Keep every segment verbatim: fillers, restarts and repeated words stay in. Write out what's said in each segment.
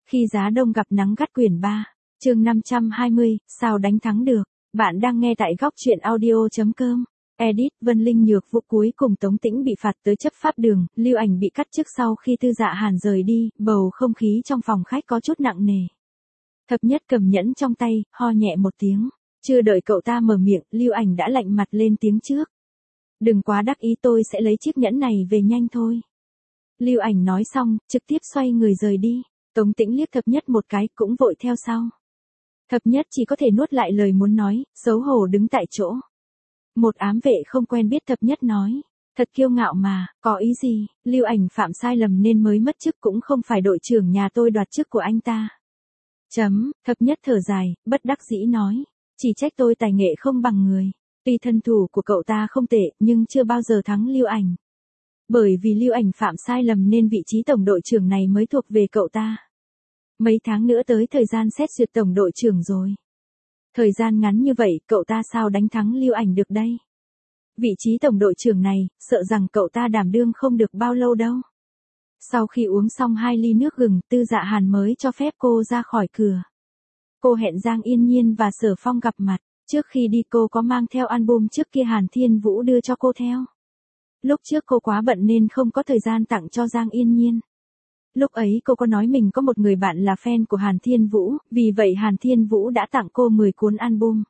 Khi giá đông gặp nắng gắt quyển ba, chương năm trăm hai mươi, sao đánh thắng được. Bạn đang nghe tại góc truyện audio.com. Edit Vân Linh Nhược Vũ cuối cùng Tống Tĩnh bị phạt tới chấp pháp đường, Lưu Ảnh bị cắt chức sau khi Tư Dạ Hàn rời đi, bầu không khí trong phòng khách có chút nặng nề. Thập Nhất cầm nhẫn trong tay, ho nhẹ một tiếng. Chưa đợi cậu ta mở miệng, Lưu Ảnh đã lạnh mặt lên tiếng trước. Đừng quá đắc ý, tôi sẽ lấy chiếc nhẫn này về nhanh thôi. Lưu Ảnh nói xong, trực tiếp xoay người rời đi. Tống Tĩnh liếc Thập Nhất một cái, cũng vội theo sau. Thập Nhất chỉ có thể nuốt lại lời muốn nói, xấu hổ đứng tại chỗ. Một ám vệ không quen biết Thập Nhất nói, thật kiêu ngạo mà, có ý gì, Lưu Ảnh phạm sai lầm nên mới mất chức, cũng không phải đội trưởng nhà tôi đoạt chức của anh ta. Chấm, Thập Nhất thở dài, bất đắc dĩ nói, chỉ trách tôi tài nghệ không bằng người. Tuy thân thủ của cậu ta không tệ, nhưng chưa bao giờ thắng Lưu Ảnh. Bởi vì Lưu Ảnh phạm sai lầm nên vị trí tổng đội trưởng này mới thuộc về cậu ta. Mấy tháng nữa tới thời gian xét duyệt tổng đội trưởng rồi. Thời gian ngắn như vậy, cậu ta sao đánh thắng Lưu Ảnh được đây? Vị trí tổng đội trưởng này, sợ rằng cậu ta đảm đương không được bao lâu đâu. Sau khi uống xong hai ly nước gừng, Tư Dạ Hàn mới cho phép cô ra khỏi cửa. Cô hẹn Giang Yên Nhiên và Sở Phong gặp mặt. Trước khi đi cô có mang theo album trước kia Hàn Thiên Vũ đưa cho cô theo. Lúc trước cô quá bận nên không có thời gian tặng cho Giang Yên Nhiên. Lúc ấy cô có nói mình có một người bạn là fan của Hàn Thiên Vũ, vì vậy Hàn Thiên Vũ đã tặng cô mười cuốn album.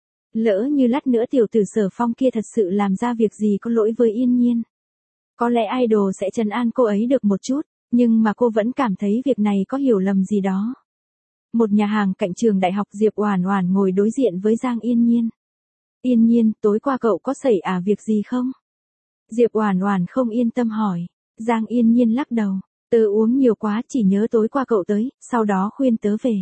Lỡ như lát nữa tiểu tử Sở Phong kia thật sự làm ra việc gì có lỗi với Yên Nhiên. Có lẽ idol sẽ trấn an cô ấy được một chút, nhưng mà cô vẫn cảm thấy việc này có hiểu lầm gì đó. Một nhà hàng cạnh trường đại học, Diệp Oản Oản ngồi đối diện với Giang Yên Nhiên. Yên Nhiên, tối qua cậu có xảy à việc gì không? Diệp Oản Oản không yên tâm hỏi. Giang Yên Nhiên lắc đầu. Tớ uống nhiều quá, chỉ nhớ tối qua cậu tới, sau đó khuyên tớ về.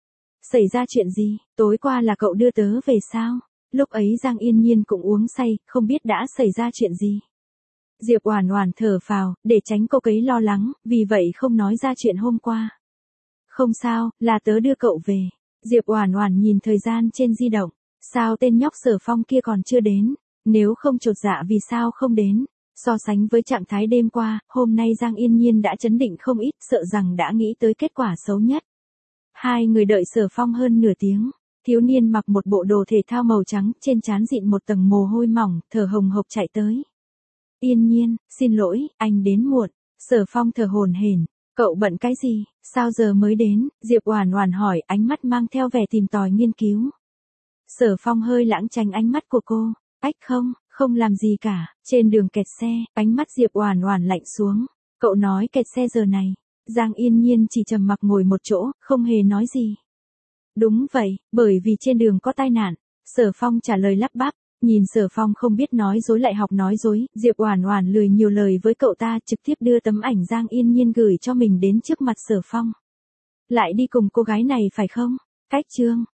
Xảy ra chuyện gì, tối qua là cậu đưa tớ về sao? Lúc ấy Giang Yên Nhiên cũng uống say, không biết đã xảy ra chuyện gì. Diệp Oản Oản thở phào, để tránh cô ấy lo lắng, vì vậy không nói ra chuyện hôm qua. Không sao, là tớ đưa cậu về. Diệp Oản Oản nhìn thời gian trên di động. Sao tên nhóc Sở Phong kia còn chưa đến? Nếu không chột dạ vì sao không đến? So sánh với trạng thái đêm qua, hôm nay Giang Yên Nhiên đã chấn định không ít, sợ rằng đã nghĩ tới kết quả xấu nhất. Hai người đợi Sở Phong hơn nửa tiếng. Thiếu niên mặc một bộ đồ thể thao màu trắng, trên trán dịn một tầng mồ hôi mỏng, thở hồng hộc chạy tới. Yên Nhiên, xin lỗi, anh đến muộn. Sở Phong thở hổn hển. Cậu bận cái gì, sao giờ mới đến? Diệp Oản Oản hỏi, ánh mắt mang theo vẻ tìm tòi nghiên cứu. Sở Phong hơi lãng tránh ánh mắt của cô. Ách không, không làm gì cả, trên đường kẹt xe, ánh mắt Diệp Oản Oản lạnh xuống. Cậu nói kẹt xe giờ này. Giang Yên Nhiên chỉ trầm mặc ngồi một chỗ, không hề nói gì. Đúng vậy, bởi vì trên đường có tai nạn. Sở Phong trả lời lắp bắp. Nhìn Sở Phong không biết nói dối lại học nói dối, Diệp Oản Oản lười nhiều lời với cậu ta, trực tiếp đưa tấm ảnh Giang Yên Nhiên gửi cho mình đến trước mặt Sở Phong. Lại đi cùng cô gái này phải không? Cách chương